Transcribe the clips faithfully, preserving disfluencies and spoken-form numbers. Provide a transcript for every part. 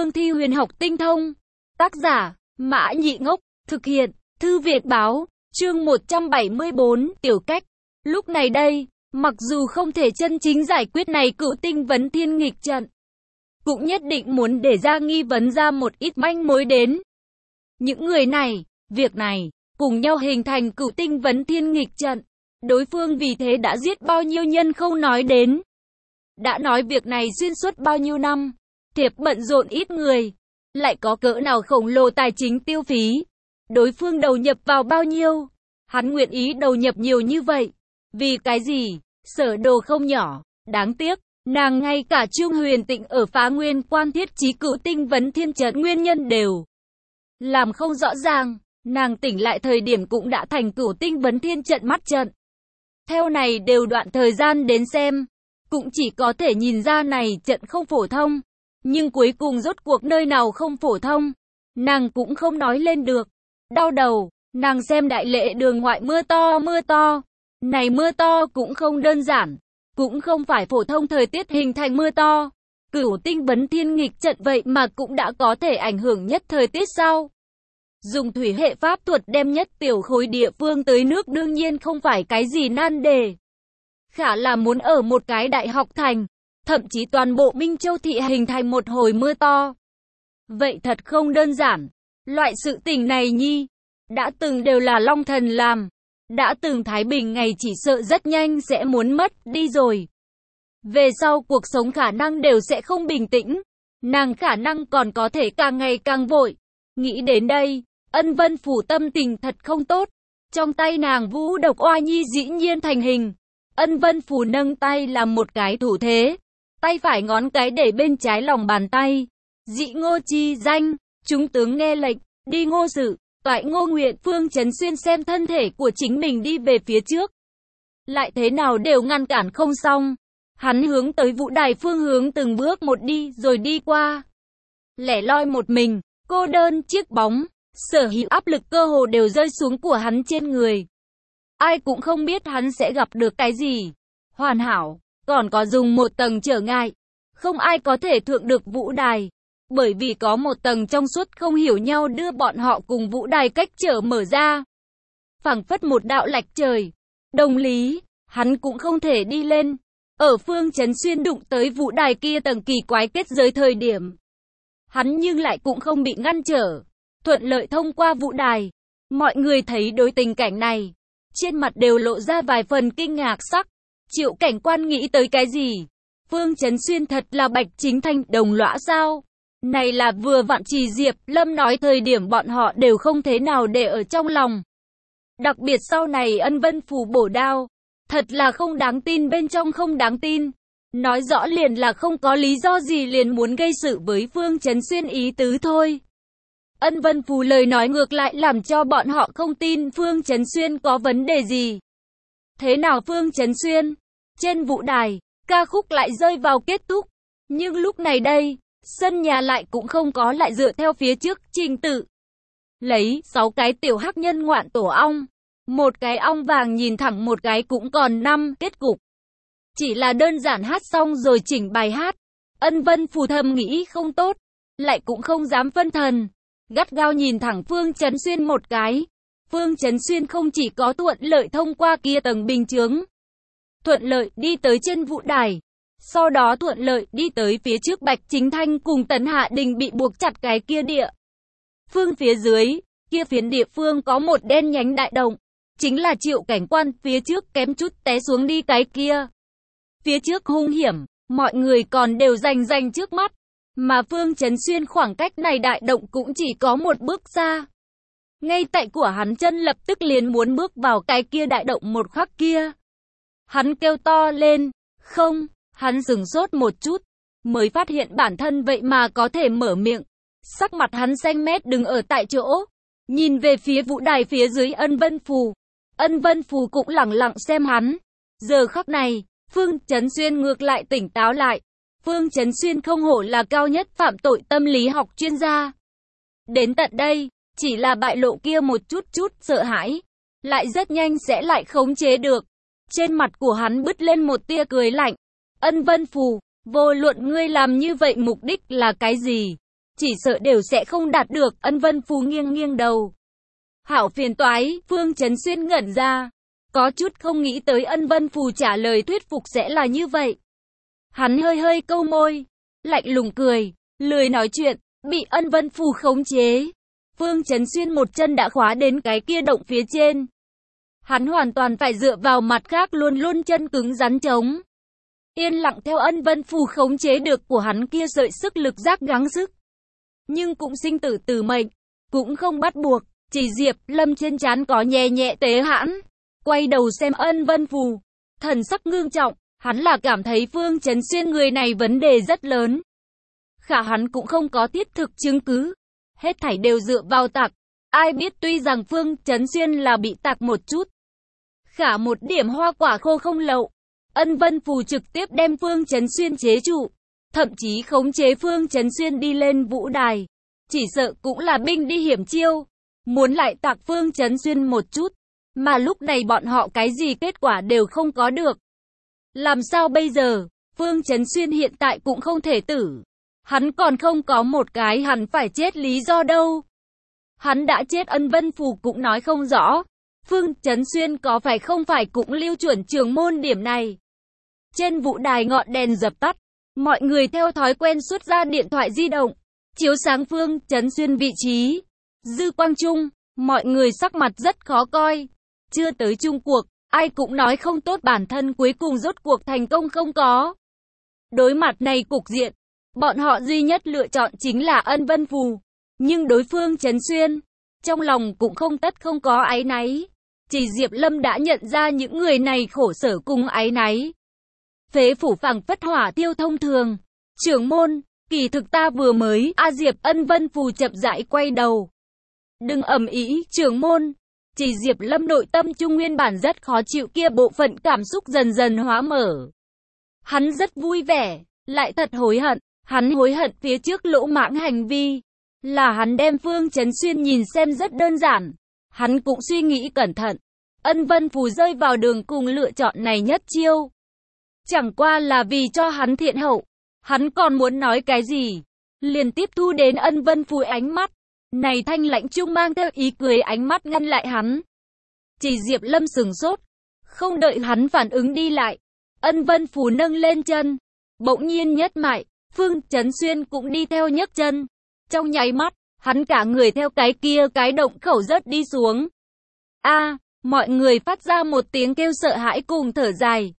cương thi huyền học tinh thông. Tác giả, Mã Nhị Ngốc, thực hiện, Thư Việt Báo, chương một trăm bảy mươi bốn, tiểu cách. Lúc này đây, mặc dù không thể chân chính giải quyết này cựu tinh vấn thiên nghịch trận, cũng nhất định muốn để ra nghi vấn ra một ít manh mối đến. Những người này, việc này, cùng nhau hình thành cựu tinh vấn thiên nghịch trận. Đối phương vì thế đã giết bao nhiêu nhân không nói đến. Đã nói việc này xuyên suốt bao nhiêu năm, thiệp bận rộn ít người, lại có cỡ nào khổng lồ tài chính tiêu phí. Đối phương đầu nhập vào bao nhiêu, hắn nguyện ý đầu nhập nhiều như vậy. Vì cái gì? Sở đồ không nhỏ, đáng tiếc, nàng ngay cả Trương Huyền Tịnh ở Phá Nguyên Quan thiết trí cựu tinh vấn thiên trận nguyên nhân đều làm không rõ ràng. Nàng tỉnh lại thời điểm cũng đã thành cửu tinh vấn thiên trận mắt trận. Theo này đều đoạn thời gian đến xem, cũng chỉ có thể nhìn ra này trận không phổ thông. Nhưng cuối cùng rốt cuộc nơi nào không phổ thông, nàng cũng không nói lên được. Đau đầu, nàng xem đại lễ đường ngoại mưa to mưa to. Này mưa to cũng không đơn giản, cũng không phải phổ thông thời tiết hình thành mưa to. Cửu tinh vấn thiên nghịch trận vậy mà cũng đã có thể ảnh hưởng nhất thời tiết sao? Dùng thủy hệ pháp thuật đem nhất tiểu khối địa phương tới nước đương nhiên không phải cái gì nan đề. Khả là muốn ở một cái đại học thành, thậm chí toàn bộ Minh Châu thị hình thành một hồi mưa to. Vậy thật không đơn giản. Loại sự tình này nhi, đã từng đều là Long Thần làm. Đã từng Thái Bình ngày chỉ sợ rất nhanh sẽ muốn mất đi rồi. Về sau cuộc sống khả năng đều sẽ không bình tĩnh. Nàng khả năng còn có thể càng ngày càng vội. Nghĩ đến đây, Ân Vân Phủ tâm tình thật không tốt. Trong tay nàng vũ độc oa nhi dĩ nhiên thành hình. Ân Vân Phủ nâng tay làm một cái thủ thế. Tay phải ngón cái để bên trái lòng bàn tay. Dị ngô chi danh, chúng tướng nghe lệnh, đi ngô sự. Toại Ngô Nguyện Phương Chấn Xuyên xem thân thể của chính mình đi về phía trước. Lại thế nào đều ngăn cản không xong. Hắn hướng tới vũ đài phương hướng từng bước một đi rồi đi qua. Lẻ loi một mình, cô đơn chiếc bóng, sở hữu áp lực cơ hồ đều rơi xuống của hắn trên người. Ai cũng không biết hắn sẽ gặp được cái gì. Hoàn hảo, còn có dùng một tầng trở ngại. Không ai có thể thượng được vũ đài. Bởi vì có một tầng trong suốt không hiểu nhau đưa bọn họ cùng vũ đài cách trở mở ra. Phảng phất một đạo lạch trời. Đồng lý, hắn cũng không thể đi lên. Ở Phương Chấn Xuyên đụng tới vũ đài kia tầng kỳ quái kết giới thời điểm, hắn nhưng lại cũng không bị ngăn trở. Thuận lợi thông qua vũ đài. Mọi người thấy đối tình cảnh này, trên mặt đều lộ ra vài phần kinh ngạc sắc. Triệu cảnh quan nghĩ tới cái gì? Phương Chấn Xuyên thật là Bạch Chính Thanh đồng lõa sao? Này là vừa vặn Trì Diệp Lâm nói thời điểm bọn họ đều không thế nào để ở trong lòng. Đặc biệt sau này Ân Vân Phủ bổ đao. Thật là không đáng tin bên trong không đáng tin. Nói rõ liền là không có lý do gì liền muốn gây sự với Phương Chấn Xuyên ý tứ thôi. Ân Vân Phủ lời nói ngược lại làm cho bọn họ không tin Phương Chấn Xuyên có vấn đề gì. Thế nào Phương Chấn Xuyên? Trên vũ đài, ca khúc lại rơi vào kết thúc. Nhưng lúc này đây, sân nhà lại cũng không có lại dựa theo phía trước trình tự. Lấy sáu cái tiểu hắc nhân ngoạn tổ ong. Một cái ong vàng nhìn thẳng một cái cũng còn năm kết cục. Chỉ là đơn giản hát xong rồi chỉnh bài hát. Ân Vân Phủ thầm nghĩ không tốt. Lại cũng không dám phân thần. Gắt gao nhìn thẳng Phương Chấn Xuyên một cái. Phương Chấn Xuyên không chỉ có thuận lợi thông qua kia tầng bình chướng. Thuận lợi đi tới trên vũ đài. Sau đó thuận lợi đi tới phía trước Bạch Chính Thanh cùng Tấn Hạ Đình bị buộc chặt cái kia địa. Phương phía dưới, kia phiến địa phương có một đen nhánh đại động. Chính là Triệu cảnh quan phía trước kém chút té xuống đi cái kia. Phía trước hung hiểm, mọi người còn đều rành rành trước mắt. Mà Phương Chấn Xuyên khoảng cách này đại động cũng chỉ có một bước xa. Ngay tại của hắn chân lập tức liền muốn bước vào cái kia đại động một khắc kia. Hắn kêu to lên, không, hắn dừng sốt một chút, mới phát hiện bản thân vậy mà có thể mở miệng. Sắc mặt hắn xanh mét đứng ở tại chỗ, nhìn về phía vũ đài phía dưới Ân Vân Phủ. Ân Vân Phủ cũng lẳng lặng xem hắn. Giờ khắc này, Phương Chấn Xuyên ngược lại tỉnh táo lại. Phương Chấn Xuyên không hổ là cao nhất phạm tội tâm lý học chuyên gia. Đến tận đây, chỉ là bại lộ kia một chút chút sợ hãi, lại rất nhanh sẽ lại khống chế được. Trên mặt của hắn bứt lên một tia cười lạnh. Ân Vân Phủ, vô luận ngươi làm như vậy mục đích là cái gì? chỉ sợ đều sẽ không đạt được. Ân Vân Phù nghiêng nghiêng đầu. Hảo phiền toái, Phương Chấn Xuyên ngẩn ra. Có chút không nghĩ tới Ân Vân Phù trả lời thuyết phục sẽ là như vậy. Hắn hơi hơi câu môi, lạnh lùng cười, lười nói chuyện, bị Ân Vân Phù khống chế. Phương Chấn Xuyên một chân đã khóa đến cái kia động phía trên. Hắn hoàn toàn phải dựa vào mặt khác luôn luôn chân cứng rắn chống. Yên lặng theo Ân Vân Phù khống chế được của hắn kia sợi sức lực giác gắng sức. Nhưng cũng sinh tử từ mệnh, cũng không bắt buộc, chỉ Diệp Lâm trên trán có nhẹ nhẹ tế hãn. Quay đầu xem Ân Vân Phù, thần sắc ngưng trọng, hắn là cảm thấy Phương Chấn Xuyên người này vấn đề rất lớn. Khả hắn cũng không có thiết thực chứng cứ. Hết thảy đều dựa vào tặc. Ai biết tuy rằng Phương Chấn Xuyên là bị tặc một chút. Khả một điểm hoa quả khô không lậu. Ân Vân Phù trực tiếp đem Phương Chấn Xuyên chế trụ. Thậm chí khống chế Phương Chấn Xuyên đi lên vũ đài. Chỉ sợ cũng là binh đi hiểm chiêu. Muốn lại tặc Phương Chấn Xuyên một chút. Mà lúc này bọn họ cái gì kết quả đều không có được. Làm sao bây giờ? Phương Chấn Xuyên hiện tại cũng không thể tử. Hắn còn không có một cái hắn phải chết lý do đâu. Hắn đã chết Ân Vân Phù cũng nói không rõ. Phương Chấn Xuyên có phải không phải cũng lưu chuẩn trường môn điểm này. Trên vũ đài ngọn đèn dập tắt. Mọi người theo thói quen xuất ra điện thoại di động. Chiếu sáng Phương Chấn Xuyên vị trí. Dư quang trung, mọi người sắc mặt rất khó coi. Chưa tới chung cuộc, ai cũng nói không tốt bản thân cuối cùng rốt cuộc thành công không có. Đối mặt này cục diện. Bọn họ duy nhất lựa chọn chính là Ân Vân Phù. Nhưng đối phương Chấn Xuyên, trong lòng cũng không tất không có áy náy. Chỉ Diệp Lâm đã nhận ra những người này khổ sở cùng áy náy. Phế phủ phẳng phất hỏa tiêu thông thường. Trưởng môn, kỳ thực ta vừa mới, A Diệp Ân Vân Phù chậm rãi quay đầu. Đừng ầm ĩ, trưởng môn. Chỉ Diệp Lâm nội tâm trung nguyên bản rất khó chịu kia bộ phận cảm xúc dần dần hóa mở. Hắn rất vui vẻ, lại thật hối hận. Hắn hối hận phía trước lỗ mãng hành vi, là hắn đem Phương Chấn Xuyên nhìn xem rất đơn giản. Hắn cũng suy nghĩ cẩn thận. Ân Vân Phù rơi vào đường cùng lựa chọn này nhất chiêu. Chẳng qua là vì cho hắn thiện hậu. Hắn còn muốn nói cái gì? Liền tiếp thu đến Ân Vân Phù ánh mắt. Này thanh lãnh trung mang theo ý cười ánh mắt ngăn lại hắn. Chỉ Diệp Lâm sừng sốt. Không đợi hắn phản ứng đi lại. Ân Vân Phù nâng lên chân. Bỗng nhiên nhất mại. Phương Chấn Xuyên cũng đi theo nhấc chân. Trong nháy mắt, hắn cả người theo cái kia cái động khẩu rớt đi xuống. A, mọi người phát ra một tiếng kêu sợ hãi cùng thở dài.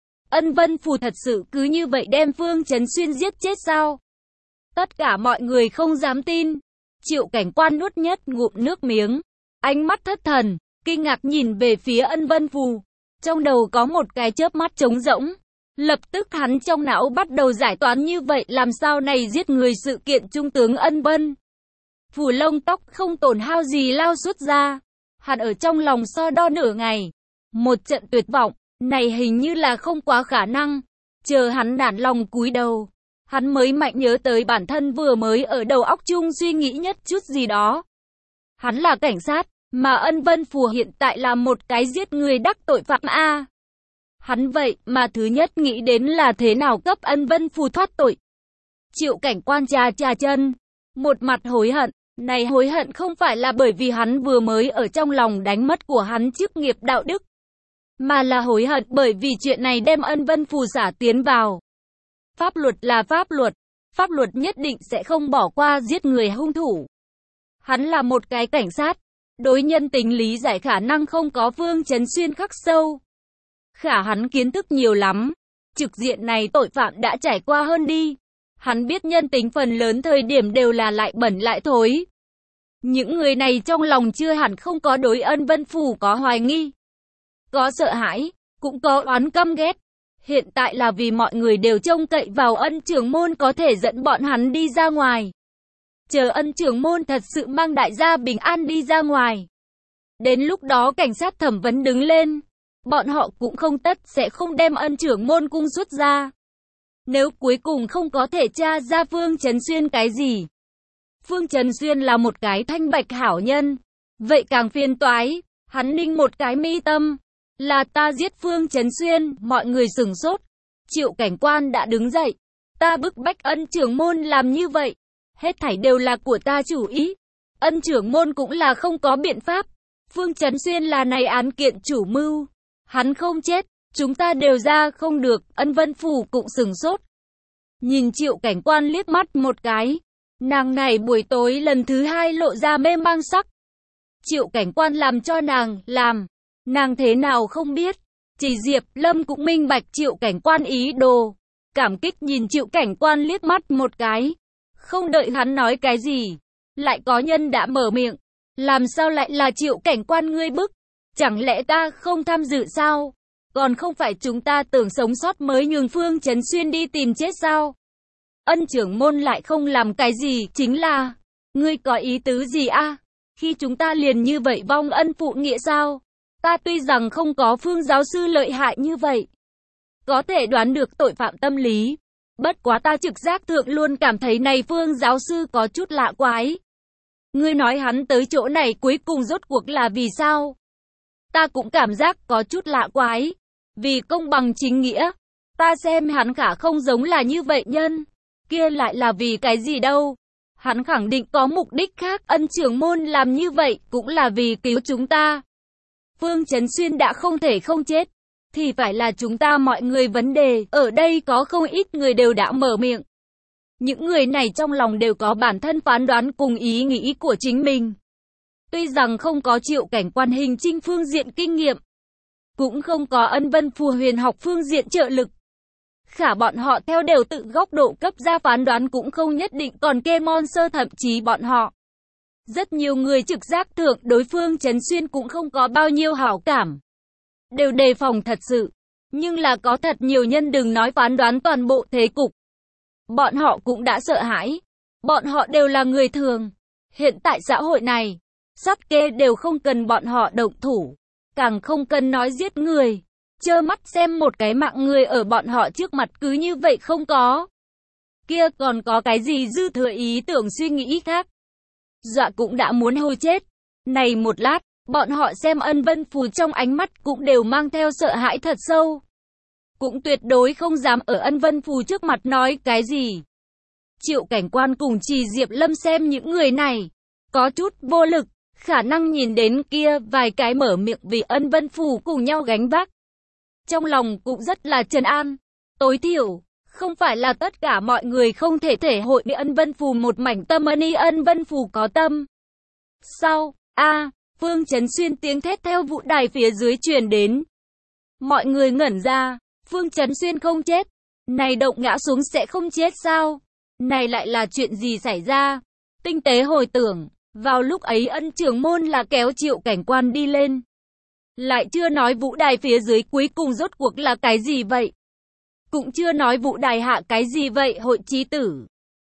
Ân Vân Phù thật sự cứ như vậy đem Phương Chấn Xuyên giết chết sao? Tất cả mọi người không dám tin. Triệu Cảnh Quan nuốt nhất ngụm nước miếng. Ánh mắt thất thần, kinh ngạc nhìn về phía Ân Vân Phù. Trong đầu có một cái chớp mắt trống rỗng. Lập tức hắn trong não bắt đầu giải toán như vậy làm sao này giết người sự kiện trung tướng Ân Vân. Phù lông tóc không tổn hao gì lao xuất ra. Hắn ở trong lòng so đo nửa ngày. Một trận tuyệt vọng, này hình như là không quá khả năng. Chờ hắn đản lòng cúi đầu. Hắn mới mạnh nhớ tới bản thân vừa mới ở đầu óc chung suy nghĩ nhất chút gì đó. Hắn là cảnh sát, mà Ân Vân Phù hiện tại là một cái giết người đắc tội phạm A. Hắn vậy mà thứ nhất nghĩ đến là thế nào cấp Ân Vân Phù thoát tội. Triệu Cảnh Quan trà trà chân, một mặt hối hận, này hối hận không phải là bởi vì hắn vừa mới ở trong lòng đánh mất của hắn chức nghiệp đạo đức, mà là hối hận bởi vì chuyện này đem Ân Vân Phù xả tiến vào. Pháp luật là pháp luật, pháp luật nhất định sẽ không bỏ qua giết người hung thủ. Hắn là một cái cảnh sát, đối nhân tính lý giải khả năng không có Phương Chấn Xuyên khắc sâu. Khả hắn kiến thức nhiều lắm. Trực diện này tội phạm đã trải qua hơn đi. Hắn biết nhân tính phần lớn thời điểm đều là lại bẩn lại thối. Những người này trong lòng chưa hẳn không có đối Ân Vân Phù có hoài nghi. Có sợ hãi, cũng có oán căm ghét. Hiện tại là vì mọi người đều trông cậy vào Ân trưởng môn có thể dẫn bọn hắn đi ra ngoài. Chờ Ân trưởng môn thật sự mang đại gia bình an đi ra ngoài. Đến lúc đó cảnh sát thẩm vấn đứng lên. Bọn họ cũng không tất sẽ không đem Ân trưởng môn cung xuất ra. Nếu cuối cùng không có thể tra ra Phương Chấn Xuyên cái gì. Phương Chấn Xuyên là một cái thanh bạch hảo nhân. Vậy càng phiền toái. Hắn ninh một cái mi tâm. Là ta giết Phương Chấn Xuyên. Mọi người sửng sốt. Triệu Cảnh Quan đã đứng dậy. Ta bức bách Ân trưởng môn làm như vậy. Hết thảy đều là của ta chủ ý. Ân trưởng môn cũng là không có biện pháp. Phương Chấn Xuyên là này án kiện chủ mưu. Hắn không chết, chúng ta đều ra không được. Ân Vân Phủ cũng sừng sốt. Nhìn Triệu Cảnh Quan liếc mắt một cái. Nàng này buổi tối lần thứ hai lộ ra mê mang sắc. Triệu Cảnh Quan làm cho nàng làm. Nàng thế nào không biết. Chỉ Diệp Lâm cũng minh bạch Triệu Cảnh Quan ý đồ. Cảm kích nhìn Triệu Cảnh Quan liếc mắt một cái. Không đợi hắn nói cái gì. Lại có nhân đã mở miệng. Làm sao lại là Triệu Cảnh Quan ngươi bức? Chẳng lẽ ta không tham dự sao? Còn không phải chúng ta tưởng sống sót mới nhường Phương Chấn Xuyên đi tìm chết sao? Ân trưởng môn lại không làm cái gì, chính là... Ngươi có ý tứ gì a? Khi chúng ta liền như vậy vong ân phụ nghĩa sao? Ta tuy rằng không có Phương giáo sư lợi hại như vậy. Có thể đoán được tội phạm tâm lý. Bất quá ta trực giác thượng luôn cảm thấy này Phương giáo sư có chút lạ quái. Ngươi nói hắn tới chỗ này cuối cùng rốt cuộc là vì sao? Ta cũng cảm giác có chút lạ quái. Vì công bằng chính nghĩa. Ta xem hắn khả không giống là như vậy nhân. Kia lại là vì cái gì đâu? Hắn khẳng định có mục đích khác. Ân trưởng môn làm như vậy cũng là vì cứu chúng ta. Phương Chấn Xuyên đã không thể không chết. Thì phải là chúng ta mọi người vấn đề. Ở đây có không ít người đều đã mở miệng. Những người này trong lòng đều có bản thân phán đoán cùng ý nghĩ của chính mình. Tuy rằng không có Triệu Cảnh Quan hình trinh phương diện kinh nghiệm. Cũng không có Ân Vân Phù huyền học phương diện trợ lực. Khả bọn họ theo đều tự góc độ cấp ra phán đoán cũng không nhất định còn kê mon sơ thậm chí bọn họ. Rất nhiều người trực giác thượng đối phương Chấn Xuyên cũng không có bao nhiêu hảo cảm. Đều đề phòng thật sự. Nhưng là có thật nhiều nhân đừng nói phán đoán toàn bộ thế cục. Bọn họ cũng đã sợ hãi. Bọn họ đều là người thường. Hiện tại xã hội này, sát kê đều không cần bọn họ động thủ. Càng không cần nói giết người. Chơ mắt xem một cái mạng người ở bọn họ trước mặt cứ như vậy không có. Kia còn có cái gì dư thừa ý tưởng suy nghĩ khác. Dọa cũng đã muốn hôi chết. Này một lát, bọn họ xem Ân Vân Phù trong ánh mắt cũng đều mang theo sợ hãi thật sâu. Cũng tuyệt đối không dám ở Ân Vân Phù trước mặt nói cái gì. Triệu Cảnh Quan cùng Trì Diệp Lâm xem những người này. Có chút vô lực, khả năng nhìn đến kia vài cái mở miệng vì Ân Vân Phù cùng nhau gánh vác. Trong lòng cũng rất là trấn an. Tối thiểu, không phải là tất cả mọi người không thể thể hội với Ân Vân Phù một mảnh tâm ân y Ân Vân Phù có tâm. Sau, a Phương Chấn Xuyên tiếng thét theo vũ đài phía dưới truyền đến. Mọi người ngẩn ra, Phương Chấn Xuyên không chết. Này động ngã xuống sẽ không chết sao? Này lại là chuyện gì xảy ra? Tinh tế hồi tưởng, vào lúc ấy Ân trưởng môn là kéo Triệu Cảnh Quan đi lên. Lại chưa nói vũ đài phía dưới cuối cùng rốt cuộc là cái gì vậy? Cũng chưa nói vũ đài hạ cái gì vậy hội trí tử?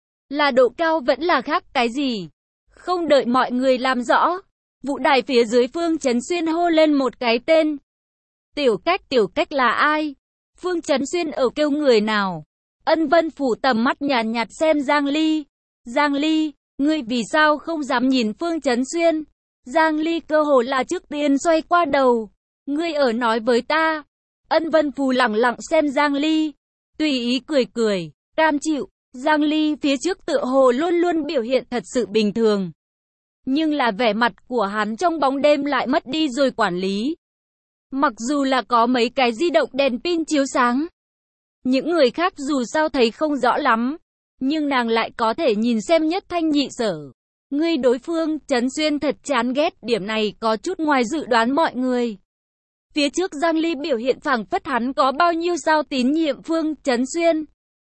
Là độ cao vẫn là khác cái gì? Không đợi mọi người làm rõ. Vũ đài phía dưới Phương Chấn Xuyên hô lên một cái tên. Tiểu Cách, Tiểu Cách là ai? Phương Chấn Xuyên ở kêu người nào? Ân Vân Phủ tầm mắt nhàn nhạt xem Giang Ly. Giang Ly, ngươi vì sao không dám nhìn Phương Chấn Xuyên? Giang Ly cơ hồ là trước tiên xoay qua đầu. Ngươi ở nói với ta. Ân Vân Phù lặng lặng xem Giang Ly. Tùy ý cười cười, cam chịu. Giang Ly phía trước tựa hồ luôn luôn biểu hiện thật sự bình thường. Nhưng là vẻ mặt của hắn trong bóng đêm lại mất đi rồi quản lý. Mặc dù là có mấy cái di động đèn pin chiếu sáng. Những người khác dù sao thấy không rõ lắm. Nhưng nàng lại có thể nhìn xem nhất thanh nhị sở. Ngươi đối phương, Chấn Xuyên thật chán ghét, điểm này có chút ngoài dự đoán mọi người. Phía trước Giang Ly biểu hiện phảng phất hắn có bao nhiêu sao tín nhiệm Phương Chấn Xuyên.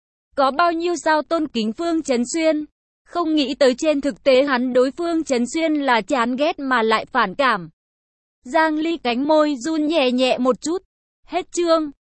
Có bao nhiêu sao tôn kính Phương Chấn Xuyên. Không nghĩ tới trên thực tế hắn đối Phương Chấn Xuyên là chán ghét mà lại phản cảm. Giang Ly cánh môi run nhẹ nhẹ một chút. Hết chương.